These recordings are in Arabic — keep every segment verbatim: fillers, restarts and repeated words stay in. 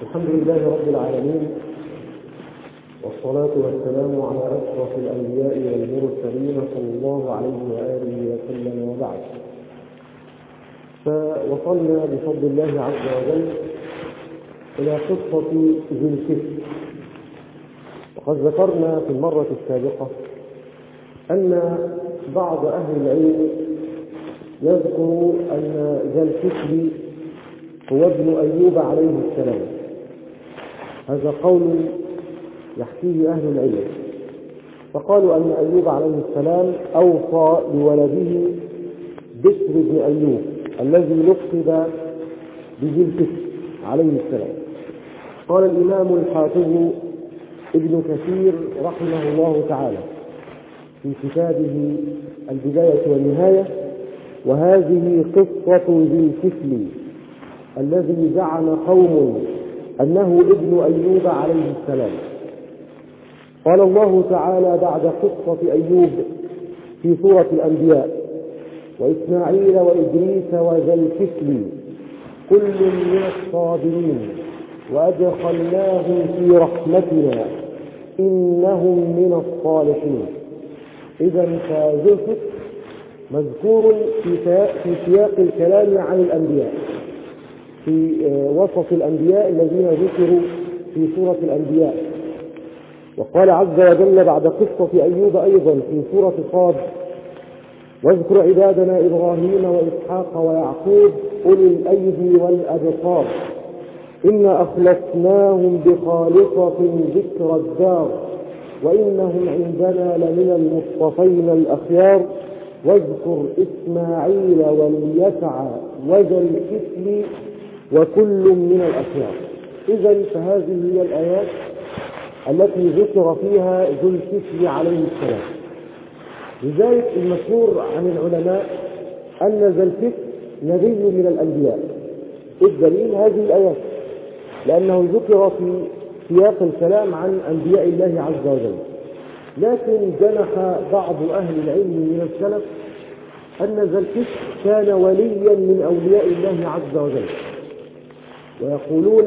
الحمد لله رب العالمين، والصلاة والسلام على أشرف الأنبياء والمرسلين صلى الله عليه وآله وسلم، وبعد. فوصلنا بفضل الله عز وجل إلى قصة ذي الكفل. وقد ذكرنا في المرة السابقة أن بعض أهل العلم يذكر أن ذا الكفل هو ابن أيوب عليه السلام. هذا قول يحكيه أهل العلم، فقالوا أن أيوب عليه السلام أوصى لولده بشر بن أيوب الذي لقب بذي الكفل عليه السلام. قال الإمام الحافظ ابن كثير رحمه الله تعالى في كتابه البداية والنهاية: وهذه قصة ذي الكفل الذي زعم قوم أنه ابن أيوب عليه السلام. قال الله تعالى بعد قصة أيوب في سورة الأنبياء: وإسماعيل وإدريس وذا الكفل كل من الصابرين وأدخلناهم في رحمتنا إنهم من الصالحين. إذن فذو الكفل مذكور في سياق الكلام عن الأنبياء، في وسط الأنبياء الذين ذكروا في سورة الأنبياء. وقال عز وجل بعد قصة أيوب أيضا في سورة صاد: واذكر عبادنا إبراهيم وإسحاق ويعقوب أولي الأيدي والأبصار إنا أخلصناهم بخالصة ذكر الدار وإنهم عندنا لمن المصطفين الأخيار واذكر إسماعيل واليسع وذا الكفل وكل من الأخيار. إذن فهذه هي الآيات التي ذكر فيها ذو الكفل عليه السلام. لذلك المشهور عن العلماء أن ذا الكفل نبي من الأنبياء. الدليل هذه الآيات، لأنه ذكر في سياق الكلام عن أنبياء الله عز وجل. لكن جنح بعض أهل العلم من السلف أن ذا الكفل كان وليا من أولياء الله عز وجل، ويقولون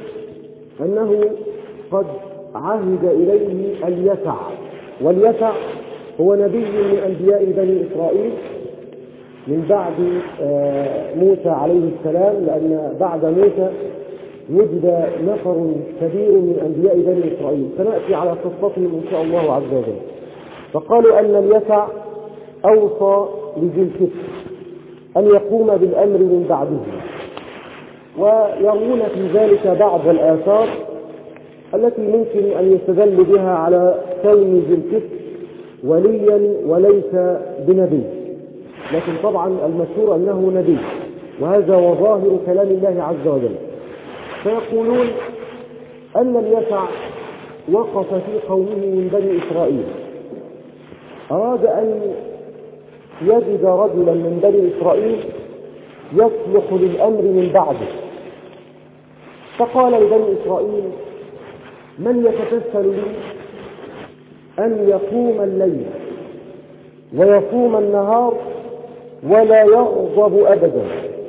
أنه قد عهد إليه اليسع، واليسع هو نبي من أنبياء بني إسرائيل من بعد موسى عليه السلام، لأن بعد موسى وجد نفر كبير من أنبياء بني إسرائيل سنأتي على قصتهم إن شاء الله عز وجل. فقالوا أن اليسع أوصى لذي الكفل أن يقوم بالأمر من بعده، ويرون في ذلك بعض الآثار التي ممكن أن يستدل بها على كون ذي الكفل وليا وليس بنبي، لكن طبعا المشهور أنه نبي، وهذا وظاهر كلام الله عز وجل. فيقولون أن اليسع وقف في قومه من بني إسرائيل، أراد أن يجد رجلا من بني إسرائيل يصلح للأمر من بعده، فقال لبني إسرائيل: من يتكفل لي أن يقوم الليل ويصوم النهار ولا يغضب أبدا؟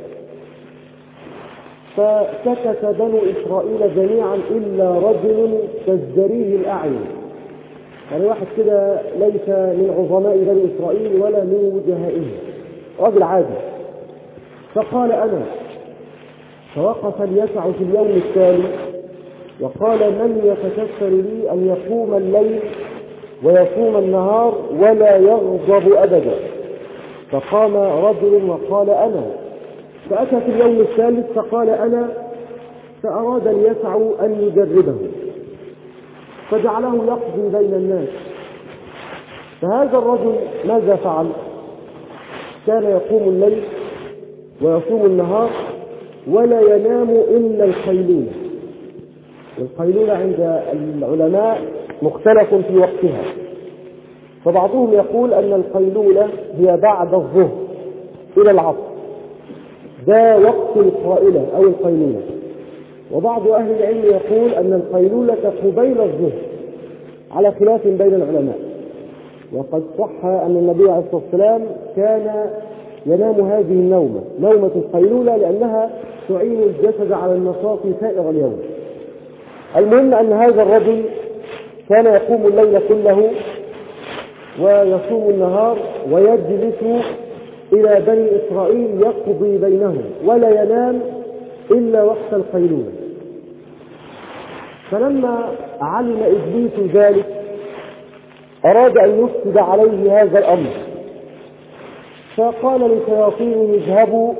فسكت بنو إسرائيل جميعا إلا رجل تزدريه الأعين، يعني واحد كده ليس من عظماء بني إسرائيل ولا من وجهائهم، رجل عادي. فقال: أنا. فوقف اليسع في اليوم التالي وقال: من يتكفل لي أن يقوم الليل ويصوم النهار ولا يغضب أبدا؟ فقام رجل وقال: أنا. فأتى في اليوم الثالث فقال: أنا. فأراد اليسع أن يجربه فجعله يقضي بين الناس. فهذا الرجل ماذا فعل؟ كان يقوم الليل ويصوم النهار ولا ينام إلا القيلولة. والقيلولة عند العلماء مختلف في وقتها، فبعضهم يقول أن القيلولة هي بعد الظهر إلى العصر، ده وقت القائلة أو القيلولة. وبعض أهل العلم يقول أن القيلولة قبيل الظهر، على خلاف بين العلماء. وقد صح أن النبي عليه الصلاة والسلام كان ينام هذه النومة، نومة القيلولة، لأنها تعين الجسد على النشاط سائر اليوم. المهم أن هذا الرجل كان يقوم الليل كله ويصوم النهار ويجلس إلى بني إسرائيل يقضي بينهم ولا ينام إلا وقت القيلولة. فلما علم إبليس ذلك أراد أن يفسد عليه هذا الأمر، فقال لشياطينه اذهبوا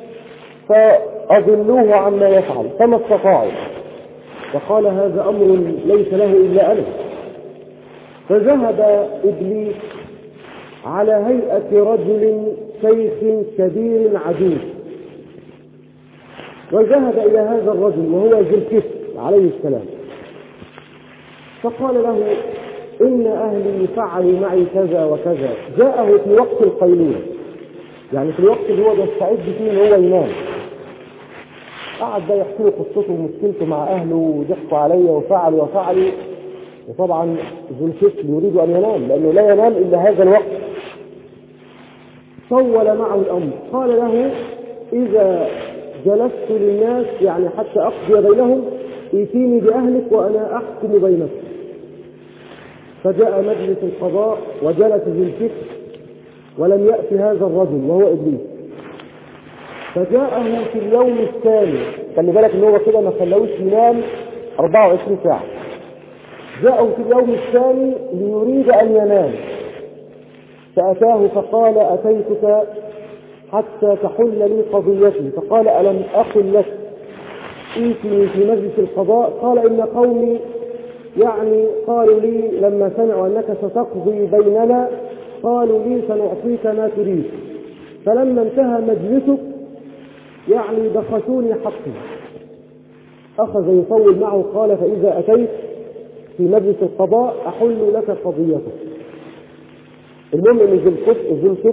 فأضلوه عما يفعل فما استطاعوا، فقال هذا أمر ليس له إلا أنا. فذهب إبليس على هيئة رجل شيخ كبير عجوز، وذهب إلى هذا الرجل وهو ذو الكفر عليه السلام، فقال له إن أهلي فعلوا معي كذا وكذا. جاءه في وقت القيلولة، يعني في الوقت اللي هو بيستعد فيه ان هو ينام. قعد بقى يحكي له قصته ومشكلته مع اهله وضحكوا عليه وفعلوا وفعلوا، وطبعا ذو الكفر يريد ان ينام لانه لا ينام الا هذا الوقت. طول معه الامر، قال له اذا جلست للناس يعني حتى اقضي بينهم ائتيني باهلك وانا احكم بينكم. فجاء مجلس القضاء وجلس ذو الكفر ولم يأتي هذا الرجل وهو إبليس. فجاءه في اليوم الثاني، خلي بالك ان هو كده ما خلوش ينام أربعة وعشرين ساعة. جاءه في اليوم الثاني ليريد أن ينام، فأتاه فقال أتيتك حتى تحل لي قضيتي. فقال ألم أقل لك ائتني في مجلس القضاء؟ قال إن قومي يعني قالوا لي لما سمعوا أنك ستقضي بيننا قالوا لي سنعطيك ما تريد، فلما انتهى مجلسك يعني بخسوني حقي. أخذ يطول معه، قال فإذا أتيت في مجلس القضاء أحل لك قضيتك. المهم أن ذو الكفر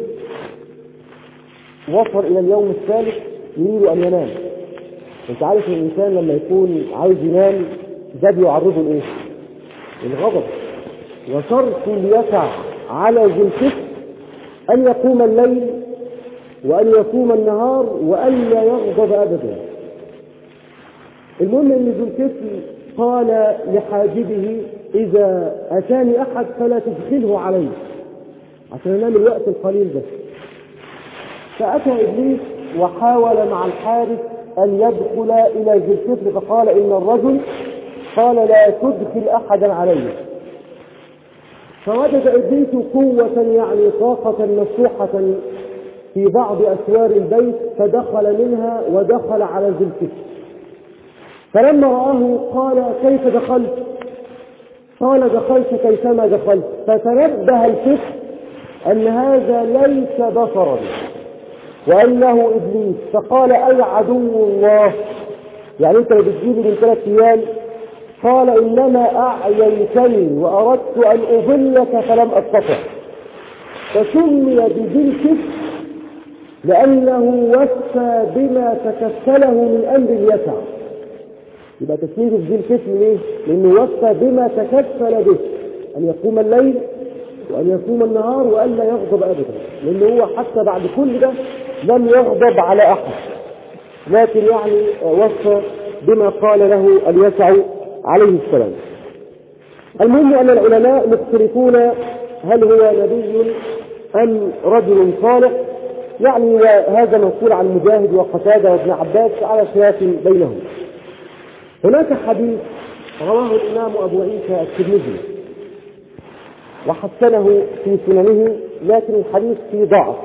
وصل إلى اليوم الثالث يريد أن ينام. أنت عارف أن الإنسان لما يكون عايز ينام ده بيعرضه الإيه؟ الغضب. وشرط اليسع على ذو الكفر أن يقوم الليل وأن يصوم النهار وأن لا يغضب أبدا. المهم أن ذو الكفر قال لحاجبه إذا أتاني أحد فلا تدخله عليه عشان ينام الوقت القليل ده. فأتى إبليس وحاول مع الحارس أن يدخل إلى ذو الكفر، فقال إن الرجل قال لا تدخل أحدا عليه. فوجد إبليس قوة يعني طاقة مفتوحة في بعض أسوار البيت، فدخل منها ودخل على ذو الكفر. فلما رآه قال كيف دخلت؟ قال دخلت كيفما دخلت. فتنبه الكفر أن هذا ليس بصرا وأنه إبليس، فقال أي عدو الله، يعني أنت بتجيبي من ثلاث أيام؟ قال إنما أعينتني وأردت أن أضلك فلم أستطع. فسمي بذي الكفر لأنه وفى بما تكفله من أمر اليسع. يبقى تسميه بذي الكفر ليه؟ لأنه وفى بما تكفل به، أن يقوم الليل وأن يصوم النهار وأن لا يغضب أبدا، لأنه هو حتى بعد كل ده لم يغضب على أحد، لكن يعني وفى بما قال له اليسع عليه السلام. المهم أن العلماء مختلفون هل هو نبي أم رجل صالح، يعني هذا منقول عن مجاهد وقتادة وابن عباس على خلاف بينهم. هناك حديث رواه الإمام أبو عيسى الترمذي وحسنه في سننه، لكن الحديث فيه ضعف،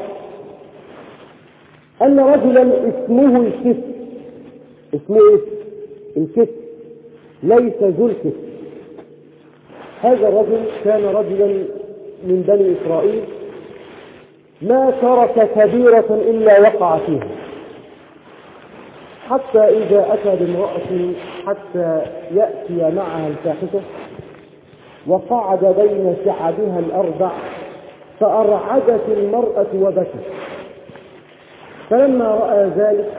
أن رجلا اسمه الكفر. اسمه الكفر ليس ذو الكفر. هذا الرجل كان رجلا من بني إسرائيل ما ترك كبيرة إلا وقع فيها، حتى إذا أتى بامرأة حتى يأتي معها الفاحشة وقعد بين شعبها الأربع فأرعدت المرأة وبكت. فلما رأى ذلك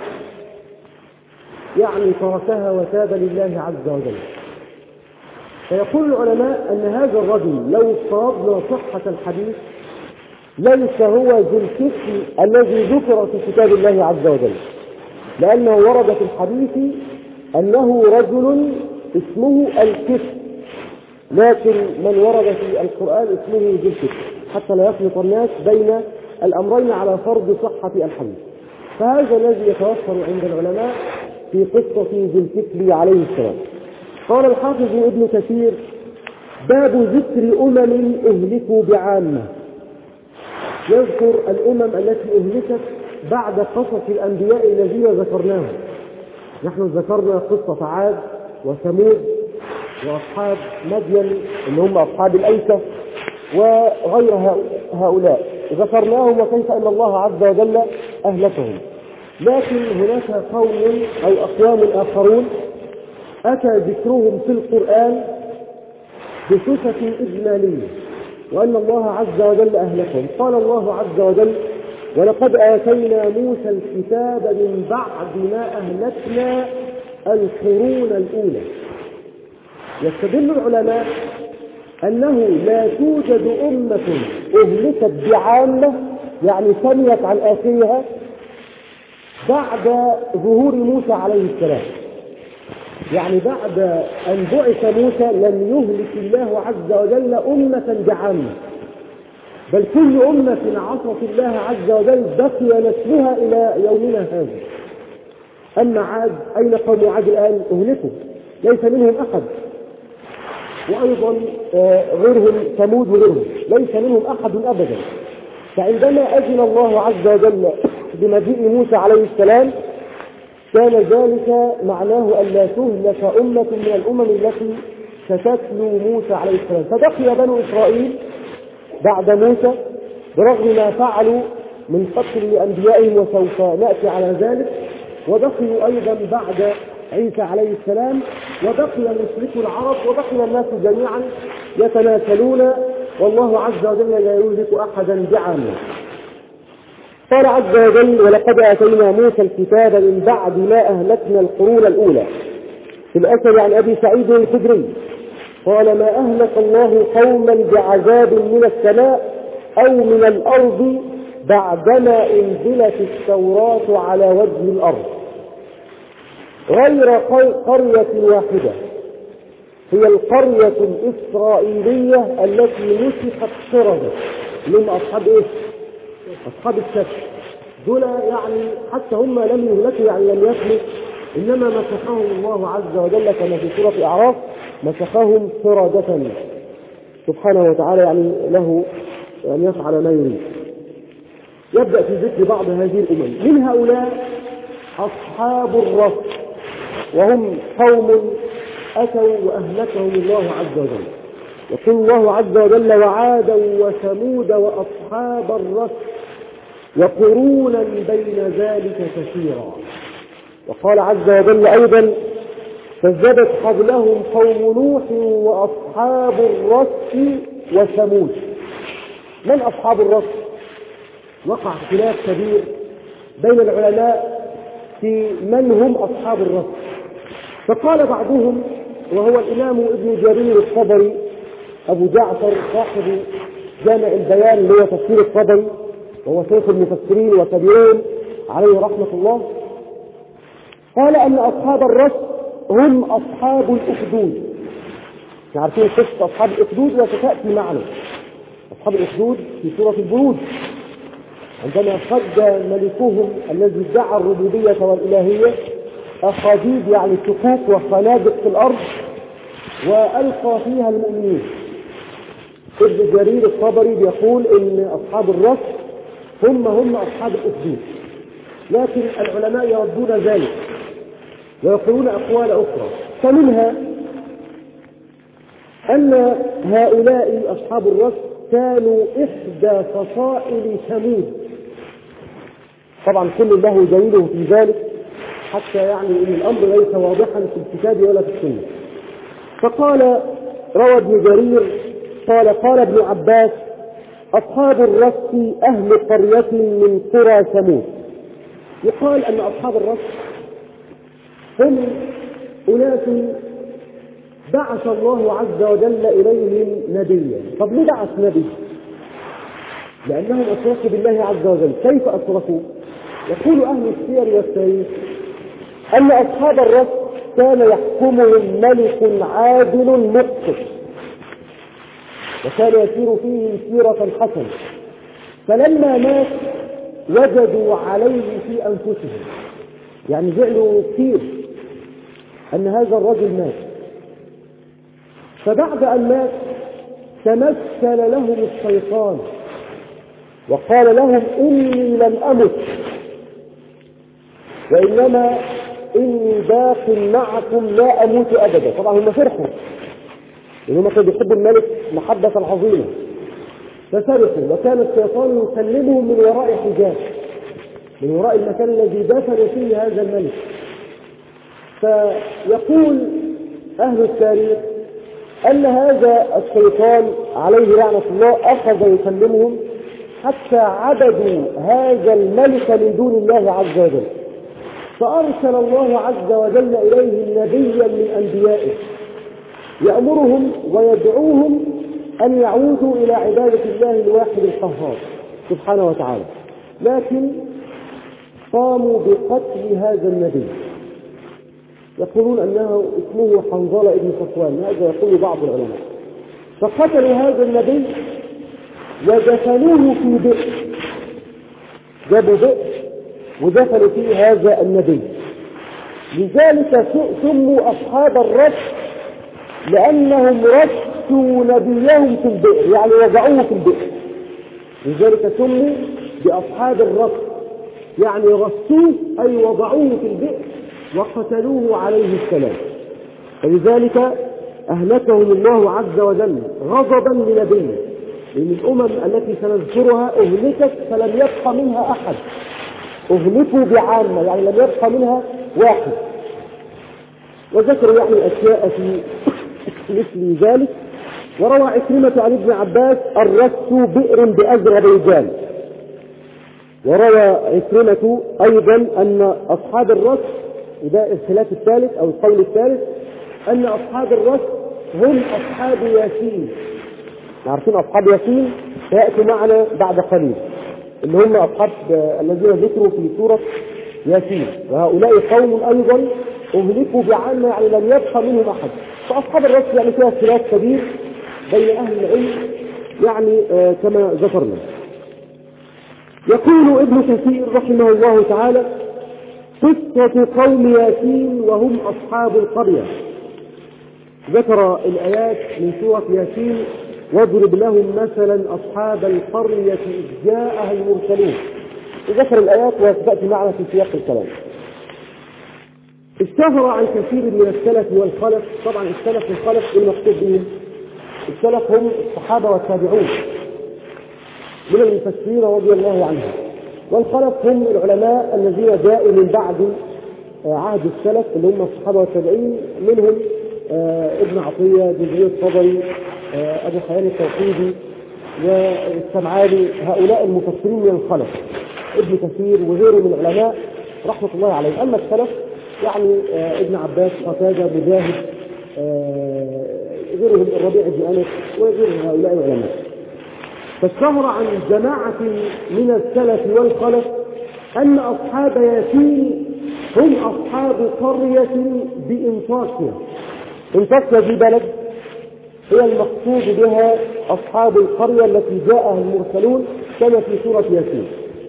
يعني تركها وتاب لله عز وجل. فيقول العلماء أن هذا الرجل لو افترضنا صحة الحديث ليس هو ذو الكفر الذي ذكر في كتاب الله عز وجل، لأنه ورد في الحديث أنه رجل اسمه الكفر، لكن من ورد في القرآن اسمه ذو الكفر، حتى لا يخلط الناس بين الأمرين على فرض صحة الحديث. فهذا الذي يتوفر عند العلماء في قصة ذي الكفر عليه السلام. قال الحافظ ابن كثير: باب ذكر أمم أهلكوا بعامة، يذكر الأمم التي أهلكت بعد قصص الأنبياء الذين ذكرناهم. نحن ذكرنا قصة عاد وثمود وأصحاب مدين اللي هم أصحاب الأيكة وغير هؤلاء، ذكرناهم وكيف أن الله عز وجل أهلكهم. لكن هناك قوم أو أقوام آخرون أتى ذكرهم في القرآن بصفة إجمالية، وأن الله عز وجل أهلكهم. قال الله عز وجل: ولقد آتينا موسى الكتاب من بعد ما أهلكنا القرون الأولى. يستدل العلماء أنه لا توجد أمة أهلكت بعامة، يعني سميت عن آخرها، بعد ظهور موسى عليه السلام. يعني بعد أن بعث موسى لم يهلك الله عز وجل أمة بعامة، بل كل أمة عصت الله عز وجل بقي نسلها إلى يومنا هذا. أما عاد، أين قوم عاد الآن؟ أهلكوا، ليس منهم أحد. وأيضا غيرهم ثمود وغيرهم ليس منهم أحد أبدا. فعندما أذن الله عز وجل بمجيء موسى عليه السلام كان ذلك معناه أن لا تهلك أمة من الأمم التي ستتلو موسى عليه السلام. فبقي بنو إسرائيل بعد موسى برغم ما فعلوا من قتل أنبيائهم، وسوف نأتي على ذلك، وبقيوا أيضا بعد عيسى عليه السلام، وبقي مشركو العرب، وبقي الناس جميعا يتناسلون، والله عز وجل لا يهلك أحدا بعامة. قال عز وجل: ولقد آتينا موسى الكتاب من بعد ما أهلكنا القرون الأولى. في الأثر عن أبي سعيد الخدري قال: ما أهلك الله قوما بعذاب من السماء أو من الأرض بعدما أنزلت التوراة على وجه الأرض غير قرية واحدة، هي القرية الإسرائيلية التي مسخت سردة. لهم أصحاب إيه؟ أصحاب السبت دول، يعني حتى هم لم يهلكوا، يعني لم يخلوا، إنما مسخهم الله عز وجل كما في سورة أعراف: مسخهم سردة. سبحانه وتعالى يعني له أن يفعل ما يريد. يبدأ في ذكر بعض هذه الأمم. من هؤلاء أصحاب الرس، وهم قوم أتوا وأهلكهم الله عز وجل. يقول الله عز وجل: وعادا وثمود وأصحاب الرس وقرونا بين ذلك كثيرا. وقال عز وجل أيضا: كذبت قبلهم قوم نوح وأصحاب الرس وثمود. من أصحاب الرس؟ وقع اختلاف كبير بين العلماء في من هم أصحاب الرس. فقال بعضهم، وهو الإمام ابن جرير الطبري أبو جعفر صاحب جامع البيان اللي هو تفسير الطبري، وهو شيخ المفسرين وكبيرون عليه رحمة الله، قال أن أصحاب الرس هم أصحاب الأخدود. عارفين قصة أصحاب الأخدود وستأتي معنا. أصحاب الأخدود في سورة البروج عندما خد ملكهم الذي ادعى الربوبية والإلهية أخاديد، يعني شقوق وخنادق في الأرض، وألقى فيها المؤمنين. ابن جرير الطبري بيقول إن أصحاب الرس هم هم أصحاب الأخدود، لكن العلماء يردون ذلك ويقولون أقوال أخرى. فمنها أن هؤلاء أصحاب الرس كانوا إحدى فصائل ثمود. طبعا كل له دليله في ذلك، حتى يعني ان الامر ليس واضحا في الكتاب ولا في السنه. فقال روى ابن جرير قال قال ابن عباس: اصحاب الرس اهل قريه من قرى ثمود. يقال ان اصحاب الرس هم اناس بعث الله عز وجل اليهم نبيا. طب ليه بعث نبي؟ لانهم اشركوا بالله عز وجل. كيف اشركوا؟ يقول أهل السير والتاريخ أن أصحاب الرس وكان يحكمهم ملك عادل مقسط، وكان يسير فيه سيرة حسنة. فلما مات وجدوا عليه في أنفسهم، يعني زعلوا كثير أن هذا الرجل مات. فبعد أن مات تمثل لهم الشيطان وقال لهم إني لم أمت، وإنما إني باق معكم لا أموت أبدا. طبعا هم فرحوا لأنهم كانوا بيحبوا الملك محبة عظيمة، ففرحوا، وكان الشيطان يكلمهم من وراء حجاب، من وراء المكان الذي دفن فيه هذا الملك. فيقول أهل التاريخ أن هذا الشيطان عليه لعنة الله أخذ يكلمهم حتى عبدوا هذا الملك من دون الله عز وجل، فأرسل الله عز وجل إليه نبيا من أنبيائه يأمرهم ويدعوهم أن يعودوا إلى عبادة الله الواحد القهار سبحانه وتعالى، لكن قاموا بقتل هذا النبي. يقولون أنه اسمه حنظلة ابن صفوان، هذا يقول بعض العلماء. فقتلوا هذا النبي ودفنوه في بئر، جابوا بئر ودفنوا فيه هذا النبي. لذلك سموا أصحاب الرش، لأنهم رشوا نبيهم في البئر، يعني وضعوه في البئر، لذلك سموا بأصحاب الرش، يعني رشوه أي وضعوه في البئر وقتلوه عليه السلام. فلذلك أهلكهم الله عز وجل غضبا لنبيه، لأن الأمم التي سنذكرها أهلكت فلم يبق منها أحد، أهلكوا بعامة، يعني لم يبق منها واحد. وذكروا يعني أشياء في مثل ذلك. وروى عكرمة عن ابن عباس الرس بئر بأذربيجان. وروى عكرمة أيضا أن أصحاب الرس، وده الخلاف الثالث أو القول الثالث، أن أصحاب الرس هم أصحاب ياسين. عارفين أصحاب ياسين سيأتي معنا بعد قليل، اللي هم أصحاب الذين ذكروا في سورة ياسين. وهؤلاء قوم أيضا أهلكوا بعامة، يعني لم يبقى منهم أحد. فأصحاب الرس يعني فيها خلاف كبير بين أهل العلم، يعني آه كما ذكرنا. يقول ابن كثير رحمه الله تعالى: قصة قوم ياسين وهم أصحاب القرية. ذكر الآيات من سورة ياسين: واضرب لهم مثلا أصحاب القرية إذ جاءها المرسلون. ذكر الآيات وتأتي معنا في سياق الكلام. اشتهر عن كثير من السلف والخلف. طبعا السلف والخلف المقصود بهم السلف هم الصحابة والتابعون من المفسرين رضي الله عنهم، والخلف هم العلماء الذين جاءوا من بعد عهد السلف اللي هم الصحابة والتابعين، منهم ابن عطية، جزري الطبري، أبو حيان التوحيدي والسمعاني. هؤلاء المفسرين من الخلف، ابن كثير وغيره من العلماء رحمة الله عليهم. أما السلف يعني ابن عباس، قتادة، مجاهد، غيرهم الربيع بن أنس وغير هؤلاء العلماء. فاشتهر عن جماعة من السلف والخلف أن أصحاب ياسين هم أصحاب قرية بإنطاكيا. إنطاكيا دي بلد هي المقصود بها أصحاب القرية التي جاءها المرسلون كما في سورة ياسين.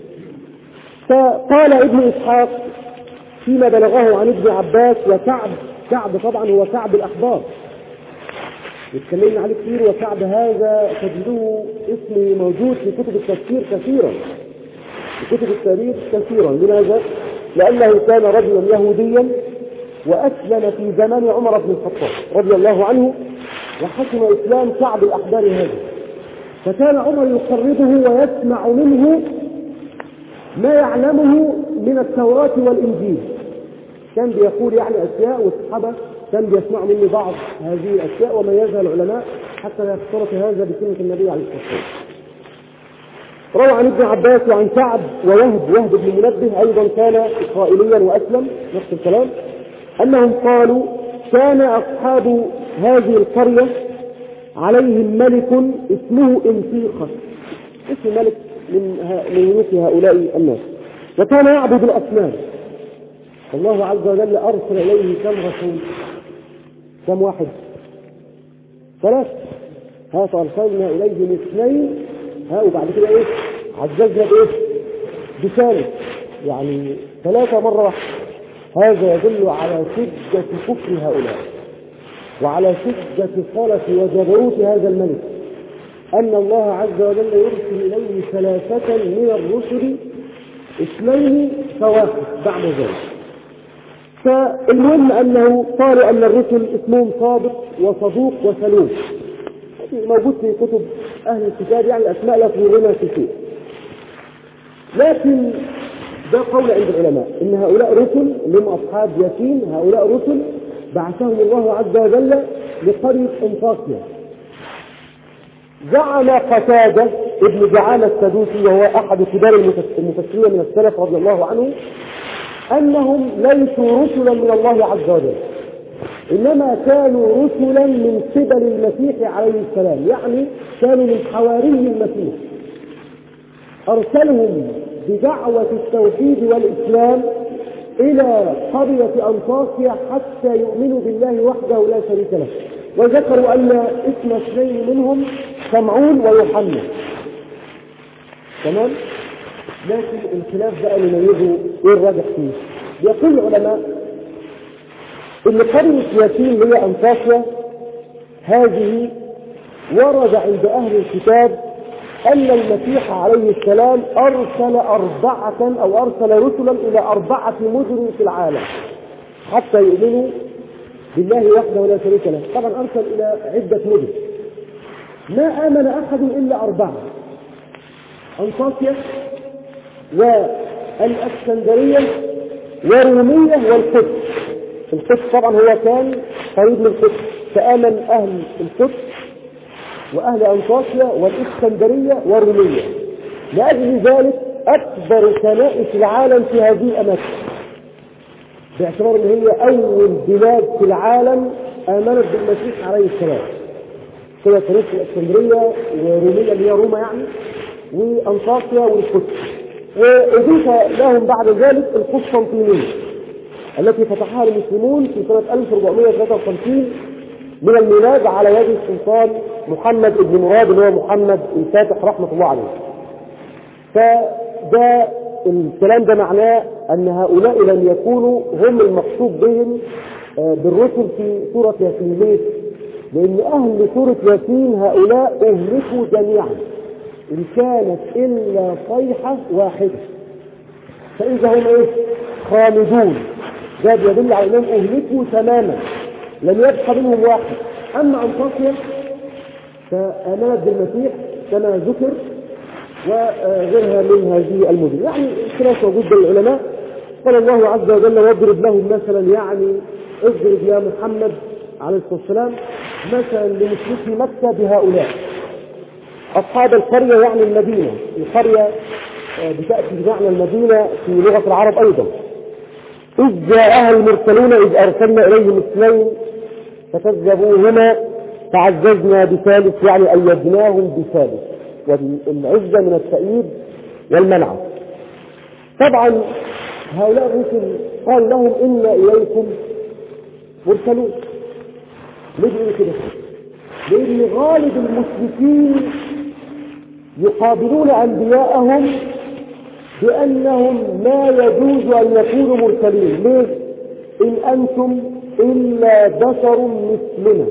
فقال ابن إسحاق فيما بلغه عن ابن عباس وكعب، كعب طبعا هو كعب الأحبار، يتكلمنا عليه كثير، وكعب هذا تجدوه اسمه موجود في كتب التفسير كثيرا، في كتب التاريخ كثيرا. لماذا؟ لأنه كان رجلا يهوديا وأسلم في زمان عمر بن الخطاب رضي الله عنه، وحكم إسلام كعب الأحبار هذا. فكان عمر يقربه ويسمع منه ما يعلمه من التوراة والإنجيل، كان بيقول يعني أشياء، والصحابة كان بيسمعوا منه بعض هذه الأشياء وميزها العلماء حتى لا يختلط هذا بسنة النبي عليه الصلاة والسلام. روى عن ابن عباس وعن كعب ووهب، وهب بن منبه أيضا كان إسرائيليا وأسلم، نفس الكلام، أنهم قالوا: كان أصحاب هذه القرية عليهم ملك اسمه انفيخة، اسم ملك من من ملوك هؤلاء الناس، وكان يعبد الأصنام. الله عز وجل أرسل إليه كم رسول؟ كم واحد؟ ثلاث. ها فأرسلنا إليهم اثنين، ها وبعد كده إيه؟ عززنا بإيه؟ بثالث، يعني ثلاثة مرة واحدة. هذا يدل على شدة كفر هؤلاء وعلى شدة صلة وجبروت هذا الملك، أن الله عز وجل يرسل إليه ثلاثة من الرسل، اثنين فواحد بعد ذلك. فالمهم أنه قال أن الرسل اسمهم صادق وصدوق وسلوك، موجود في كتب أهل الكتاب، يعني أسماء لا تضرنا في شيء. لكن ده قول عند العلماء إن هؤلاء رسل لهم أصحاب ياسين، هؤلاء رسل بعثهم الله عز وجل لقرية أنطاكيا. زعم قتادة ابن دعامة السدوسي وهو أحد كبار المفسرين من السلف رضي الله عنه أنهم ليسوا رسلا من الله عز وجل، إنما كانوا رسلا من قبل المسيح عليه السلام، يعني كانوا من حواري المسيح، أرسلهم بدعوة التوحيد والإسلام إلى قرية أنطاكيا حتى يؤمنوا بالله وحده لا شريك له. وذكروا أن اسم اثنين منهم سمعون ويوحنا. تمام؟ لكن الخلاف بقى نميزه ايه الراجح فيه؟ يقول العلماء ان قرية ياسين هي أنطاكيا هذه ورد عند أهل الكتاب أن المسيح عليه السلام أرسل أربعة أو أرسل رسلا إلى أربعة مدن في العالم حتى يؤمنوا بالله وحده ولا شريك له. طبعا أرسل إلى عدة مدن، ما آمن أحد إلا أربعة: أنطاكيا والإسكندرية ورومية والقدس. القدس طبعا هو كان قريب من القدس، فآمن أهل القدس وأهل أنطاكيا والإسكندرية والرومية. لأجل ذلك أكبر كنائس العالم في هذه الأماكن، باعتبار أن هي أول بلاد في العالم آمنت بالمسيح عليه السلام. كده كنيسة الإسكندرية ورومية اللي هي روما يعني، وأنطاكيا والقدس. وأضيف لهم بعد ذلك القسطنطينية التي فتحها المسلمون في سنة ألف وأربعمائة وثلاثة وخمسين من الميلاد على يد السلطان محمد بن مراد اللي هو محمد الفاتح رحمة الله عليه. فده الكلام ده معناه أن هؤلاء لم يكونوا هم المقصود بهم بالرسل في سورة ياسين، لأن أهل سورة ياسين هؤلاء أهلكوا جميعا إن كانت إلا صيحة واحدة، فإذا هم إيه؟ خالدون. ده يدل على أنهم أهلكوا تماما، لم يبقى منهم واحد. أما أنطاكيا فآمنت بالمسيح كما ذكر وغيرها من هذه المدن. يعني الخلاف موجود بين العلماء. قال الله عز وجل: واضرب لهم مثلا، يعني اضرب يا محمد عليه الصلاة والسلام مثلا لمشركي مكة بهؤلاء أصحاب القرية، يعني المدينة. القرية بتأتي بمعنى المدينة في لغة العرب أيضا. إذ جاءها المرسلون إذ أرسلنا إليهم اثنين فكذبوهما فعززنا بثالث، يعني أيدناهم بثالث، والعزة من التأييد والمنع. طبعا هؤلاء الرسل قال لهم: إنا إليكم مرسلون. ليه كده؟ لأن غالب المشركين يقابلون أنبياءهم بأنهم ما يجوز أن يكونوا مرسلين. ليه؟ إن أنتم إلا بشر مثلنا.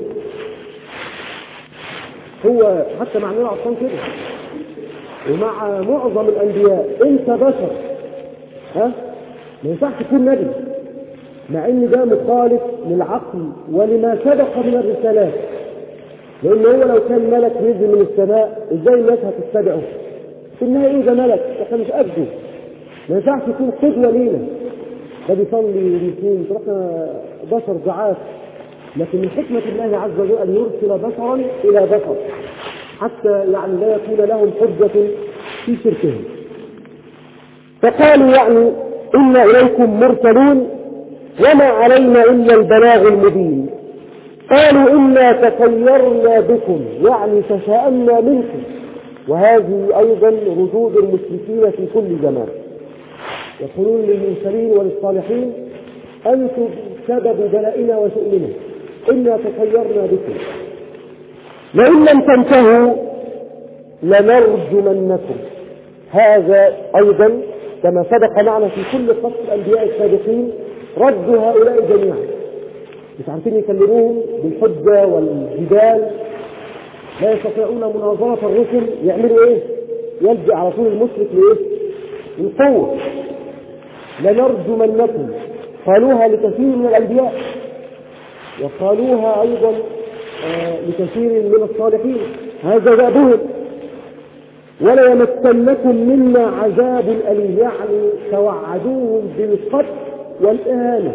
هو حتى مع نبي عصام كده ومع معظم الأنبياء: أنت بشر، ها؟ ما ينفعش تكون نبي، مع ان ده مخالف للعقل ولما سبق من الرسالات. لان هو لو كان ملك نزل من السماء ازاي الناس هتتبعه؟ في النهايه ايه ده ملك، احنا مش قده، ما ينفعش يكون قدوه لينا. ده بيصلي ويصوم، احنا بشر ضعاف. لكن من حكمه الله عز وجل ان يرسل بشرا الى بشر حتى يعني لا يكون لهم حجه في شركهم. فقالوا يعني: إنا إليكم مرسلون وما علينا إلا البلاغ المبين. قالوا: إنا تطيرنا بكم، يعني تشاءمنا منكم. وهذه أيضا ردود المشركين في كل زمان، يقولون للمرسلين وللصالحين: أنتم سبب بلائنا وشؤمنا، إنا تطيرنا بكم، لئن لم تنتهوا لنرجمنكم. هذا أيضا كما سبق معنا في كل قصص الأنبياء السابقين رد هؤلاء جميعا، مش عارفين يكلموهم بالحجة والجدال، لا يستطيعون مناظرة الرسل، يعملوا ايه؟ يلجأ على طول المشرك لايه؟ القوة. لنرجمنكم قالوها لكثير من الأنبياء، وقالوها أيضا آه لكثير من الصالحين، هذا دأبهم. ولا يمسنكم منا عذاب أليم، يعني توعدوهم بالقتل والإهانة.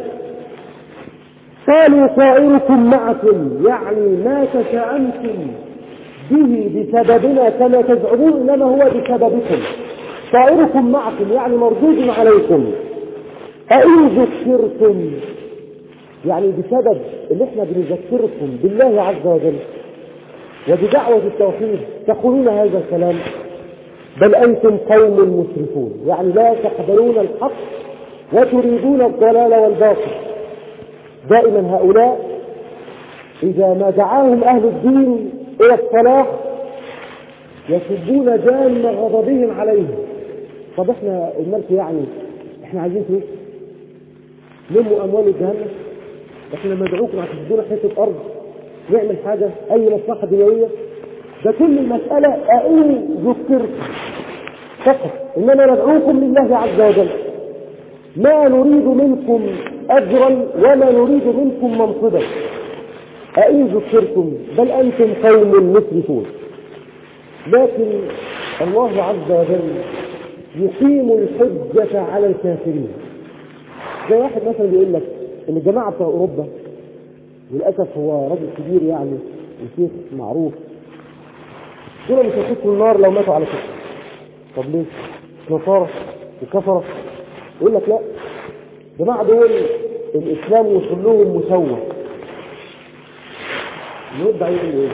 قالوا طائركم معكم، يعني ما تشاءمتم به بسببنا كما تزعمون، إنما هو بسببكم. طائركم معكم يعني مردود عليكم. أئن ذكرتم، يعني بسبب اللي احنا بنذكركم بالله عز وجل وبدعوة التوحيد تقولون هذا الكلام، بل أنتم قوم مسرفون، يعني لا تقبلون الحق وتريدون الضلال والباطل. دائما هؤلاء إذا ما دعاهم أهل الدين إلى الصلاح يسبون جان غضبهم عليهم. طب احنا قلنا لكم يعني احنا عايزين فلوس، لموا أموال جهنم، احنا مدعوكم عشان تدونا حتة أرض نعمل حاجة أي مصلحة دنيوية. ده كل المسألة أئن ذكرتم فقط، إنما ندعوكم لله عز وجل، ما نريد منكم أجرا وما نريد منكم منصبا. أئن ذكرتم بل أنتم قوم مسرفون. لكن الله عز وجل يقيم الحجة على الكافرين. زي واحد مثلا بيقول لك إن الجماعة بتاع أوروبا، وللأسف هو رجل كبير يعني وشيخ معروف، دول مش هيخشوا النار لو ماتوا على كده. طب ليه؟ نصارى وكفرة. يقول لك لا، جماعة دول الإسلام وصل لهم مسوى. يرجع يقول ايه؟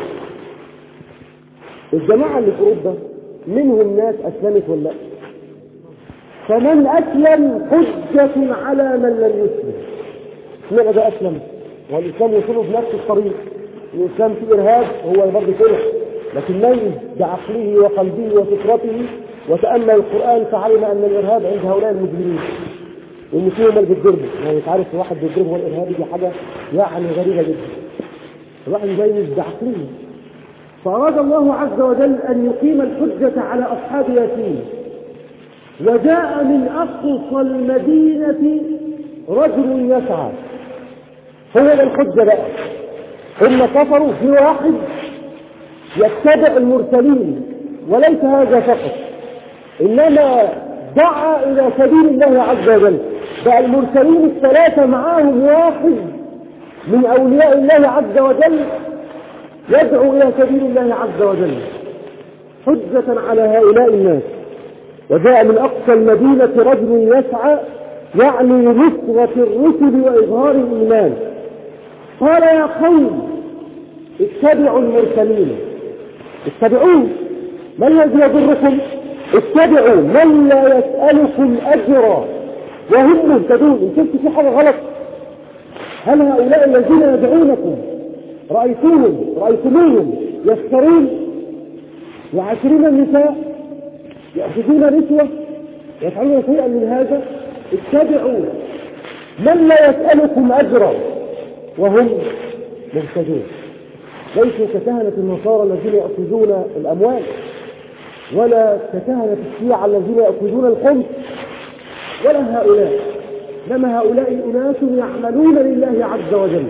الجماعة اللي في أوروبا منهم ناس أسلمت ولا لا؟ فمن أسلم حجة على من لم يسلم. ماذا ده أسلم؟ والإسلام وصله بنفس الطريق. الإسلام في إرهاب، هو برضه كده، لكن ميز بعقله وقلبه وفطرته وتأمل القرآن فعلم أن الإرهاب عند هؤلاء المجرمين، وإن فيهم اللي بيتضربوا. يعني مش عارف واحد بيتضرب هو الإرهابي، دي حاجة يعني غريبة جدا. الواحد يميز بعقله. فأراد الله عز وجل أن يقيم الحجة على أصحاب ياسين. وجاء من أقصى المدينة رجل يسعى. هو ده الحجة بقى. هم كفروا في واحد يتبع المرسلين، وليس هذا فقط، إنما دعا إلى سبيل الله عز وجل. بقى المرسلين الثلاثة معاهم واحد من أولياء الله عز وجل يدعو إلى سبيل الله عز وجل حجة على هؤلاء الناس. وجاء من أقصى المدينة رجل يسعى، يعني نصرة الرسل وإظهار الإيمان. قال يا قوم اتبعوا المرسلين، اتبعوه، ما الذي يضركم؟ اتبعوا من لا يسألكم أجرا وهم مهتدون. إن كنت في حاجة غلط، هل هؤلاء الذين يدعونكم رأيتوهم رأيتموهم يسكرون يعاشرون النساء يأخذون رشوة يفعلون شيئا من هذا؟ اتبعوا من لا يسألكم أجرا وهم مهتدون. ليسوا ككهنة النصارى الذين يأخذون الأموال، ولا ككهنة الشيعة الذين يأخذون الخمس، ولا هؤلاء، إنما هؤلاء أناس يعملون لله عز وجل.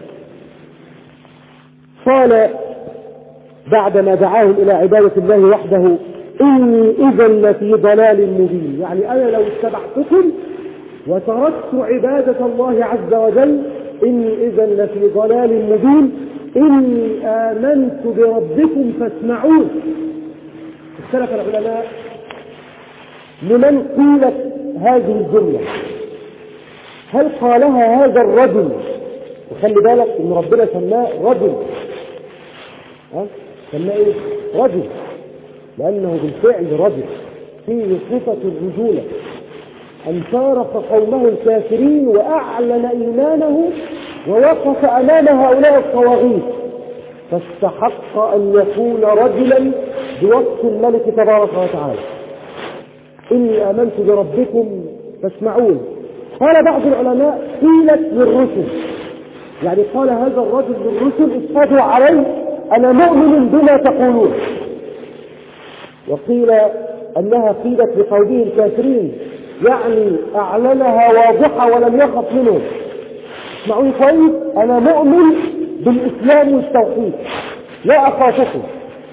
قال بعدما دعاهم إلى عبادة الله وحده إني إذا لفي ضلال مبين، يعني أنا لو اتبعتكم وتركت عبادة الله عز وجل إني إذا لفي ضلال مبين، إني آمنت بربكم فاسمعون. اختلف العلماء لمن قيلت هذه الجملة، هل قالها هذا الرجل، وخلي بالك إن ربنا سماه رجل، ها سماه إيه؟ رجل، لأنه بالفعل رجل فيه صفة الرجولة، أن فارق قومه الكافرين وأعلن إيمانه ووقف أمام هؤلاء الطواغيت، فاستحق أن يكون رجلا بوصف الملك تبارك وتعالى. إني آمنت بربكم فاسمعون. قال بعض العلماء قيلت للرسل، يعني قال هذا الرجل للرسل اشهدوا علي أنا مؤمن بما تقولون. وقيل أنها قيلت لقومه الكافرين، يعني أعلنها واضحة ولم يخف منهم. اسمعوني كويس، أنا مؤمن بالإسلام والتوحيد لا أخافكم،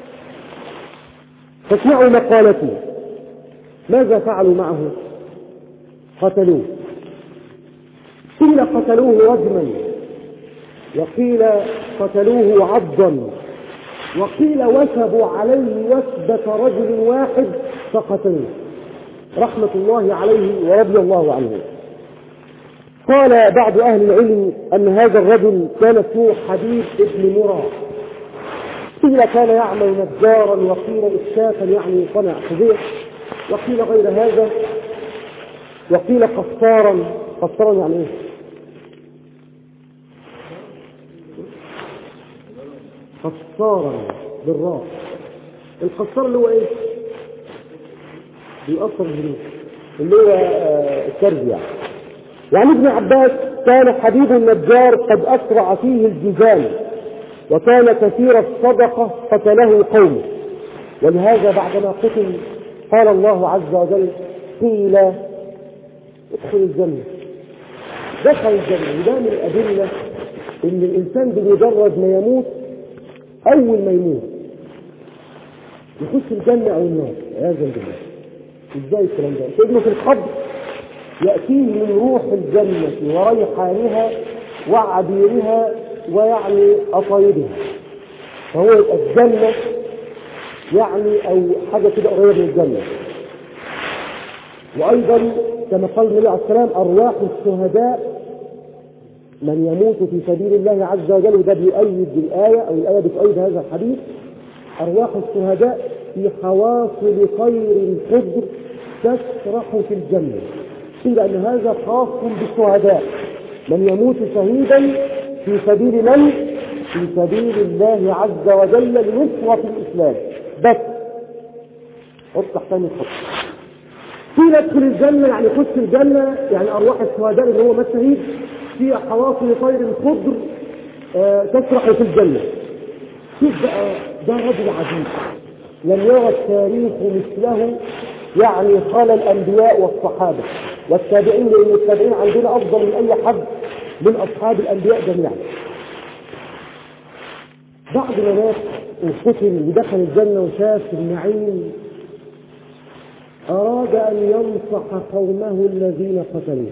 فاسمعوا مقالتي. ماذا فعلوا معه؟ قتلوه. قيل قتلوه رجما، وقيل قتلوه عضا، وقيل وثبوا عليه وثبة رجل واحد فقتلوه رحمة الله عليه ورضي الله عنه. قال بعض أهل العلم أن هذا الرجل كان اسمه حبيب ابن مرى، قيل كان يعمل نجارا، وقيل إشافا يعني صنع خبير، وقيل غير هذا، وقيل قصارا. قصارا يعني ايه؟ قصارا بالراء. القصار اللي هو ايه؟ بيقصر الجنود، اللي هو الكرز يعني. وعن ابن عباس كان حبيب النجار قد أسرع فيه الجزام، وكان كثير الصدقة قتله قومه، ولهذا بعدما قتل قال الله عز وجل قيل ادخل الجنة. دخل الجنة. وده من الأدلة إن الإنسان بمجرد ما يموت، أول ما يموت يخش الجنة أو النار عياذا بالله. إزاي الكلام ده؟ ابنه في القبر يأتيه من روح الجنة وريحانها وعبيرها ويعني أطايبها، فهو الجنة يعني أو حاجة كده قريبة من الجنة. وأيضا كما قال النبي عليه السلام أرواح الشهداء من يموت في سبيل الله عز وجل، وده بيؤيد الآية أو الآية بتؤيد هذا الحديث، أرواح الشهداء في حواصل طير خضر تسرح في الجنة. قيل أن هذا خاص بالشهداء، من يموت شهيدا في سبيل من؟ في سبيل الله عز وجل لنصرة الإسلام بس. افتح ثاني الخط. قيل ادخل الجنة يعني خش الجنة، يعني أرواح الشهداء اللي هو ما الشهيد في حواصل طير خضر آه تسرح في الجنة. شوف بقى، ده رجل عجيب لم يرى التاريخ مثله، يعني قال الأنبياء والصحابة والتابعين، لأن التابعين عندنا أفضل من أي حد من أصحاب الأنبياء جميعا. بعد ما مات وقتل ودخل الجنة وشاف النعيم، أراد أن ينصح قومه الذين قتلوه،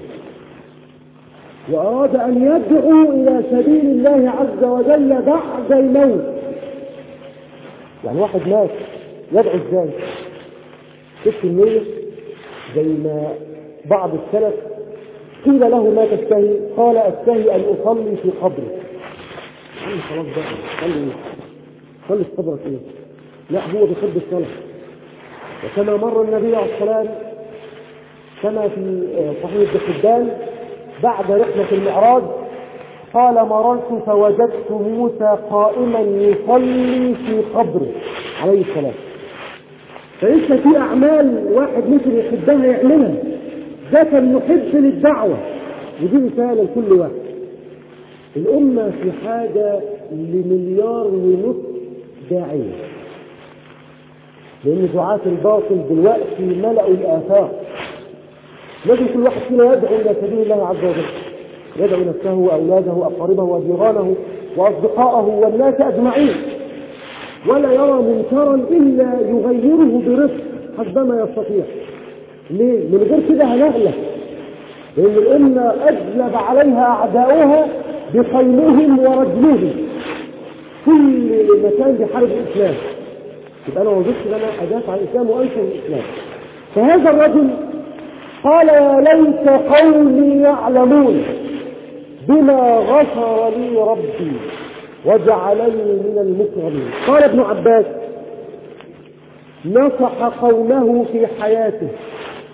وأراد أن يدعو إلى سبيل الله عز وجل بعد الموت. يعني واحد مات يدعو ازاي؟ شفت النية؟ زي ما بعض السلف قيل له ما تشتهي؟ قال أشتهي أن أصلي في قبري. يعني خلاص بقى صلي صلي في قبرك ايه؟ لا، هو بيحب الصلاة. وكما مر النبي عليه الصلاة كما في صحيح ابن حبان بعد رحلة المعراج قال مررت فوجدت موسى قائما يصلي في قبره عليه السلام. فليس في أعمال واحد ممكن يحبها يعملها، ده كان محب للدعوة، ودي رسالة لكل واحد. الأمة في حاجة لمليار ونصف داعية، لأن دعاة الباطل دلوقتي ملأوا الآفاق. لازم كل واحد فينا يدعو إلى سبيل الله عز وجل، يدعو نفسه وأولاده وأقاربه وجيرانه وأصدقائه والناس أجمعين، ولا يرى منكرا إلا يغيره برفق حسبما يستطيع. ليه؟ من غير كده هنهلك، لأن الأمة أجلب عليها أعداؤها بخيلهم ورجلهم، كل مكان بحرب الإسلام. يبقى أنا وجدت أن أنا أدافع عن الإسلام وأنشر الإسلام. فهذا الرجل قال يا ليت قومي يعلمون بما غفر لي ربي وجعلني من المكرمين. قال ابن عباس نصح قومه في حياته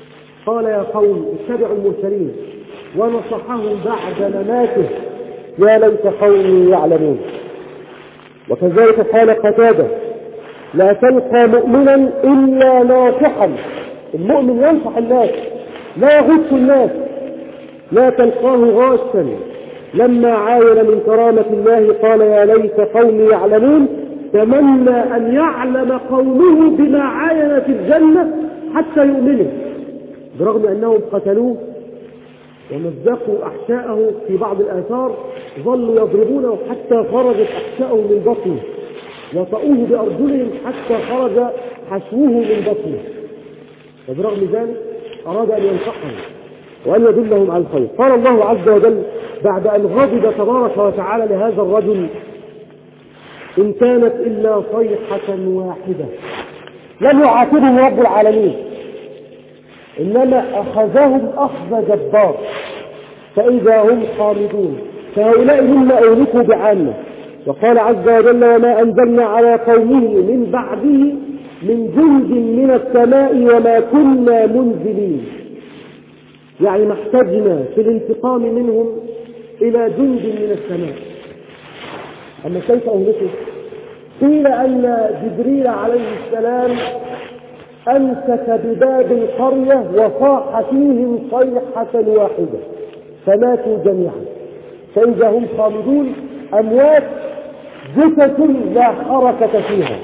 قال يا قوم اتبعوا المرسلين، ونصحهم بعد مماته يا ليت قومي يعلمون. وكذلك قال قتادة لا تلقى مؤمنا إلا ناصحا، المؤمن ينصح الناس لا يغش الناس، لا تلقاه غاشا. لما عاين من كرامة الله قال يا ليت قومي يعلمون، تمنى أن يعلم قومه بما عاين في الجنة حتى يؤمنوا، برغم أنهم قتلوه ومزقوا أحشاءه. في بعض الآثار ظلوا يضربونه حتى خرجت أحشاءه من بطنه، وطأوه بأرجلهم حتى خرج حشوه من بطنه، وبرغم ذلك أراد أن ينصحهم وأن يدلهم على الخير. قال الله عز وجل بعد أن غضب تبارك وتعالى لهذا الرجل إن كانت إلا صيحة واحدة، لم يعاتبهم رب العالمين، إنما أخذهم أخذ جبار فإذا هم خامدون، فهؤلاء مما أهلكوا بعامة. وقال عز وجل وما أنزلنا على قومه من بعده من جند من السماء وما كنا منزلين، يعني ما احتجنا في الانتقام منهم إلى جند من السماء. أما كيف أهلكوا؟ قيل أن جبريل عليه السلام أمسك بباب القرية وصاح فيهم صيحة واحدة فماتوا جميعا، فإذا هم خامدون أموات جثث لا حركة فيها.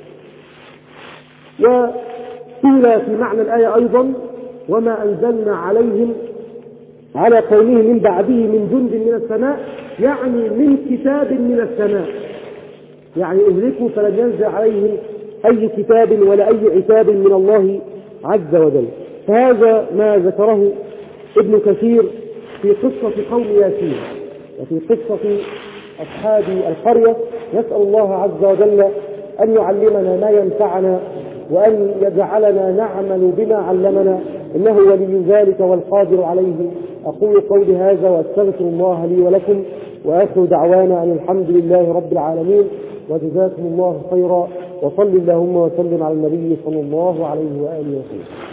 وقيل في معنى الآية أيضا وما أنزلنا عليهم على قومه من بعده من جند من السماء، يعني من كتاب من السماء، يعني أهلكوا فلم ينزل عليهم أي كتاب ولا أي عتاب من الله عز وجل. فهذا ما ذكره ابن كثير في قصة قوم ياسين وفي قصة أصحاب القرية. نسأل الله عز وجل أن يعلمنا ما ينفعنا وأن يجعلنا نعمل بما علمنا، إنه ولي ذلك والقادر عليه. أقول قولي هذا وأستغفر الله لي ولكم، وآخر دعوانا أن الحمد لله رب العالمين، وجزاكم الله خيرا، وصل اللهم وسلم على النبي صلى الله عليه وآله وسلم.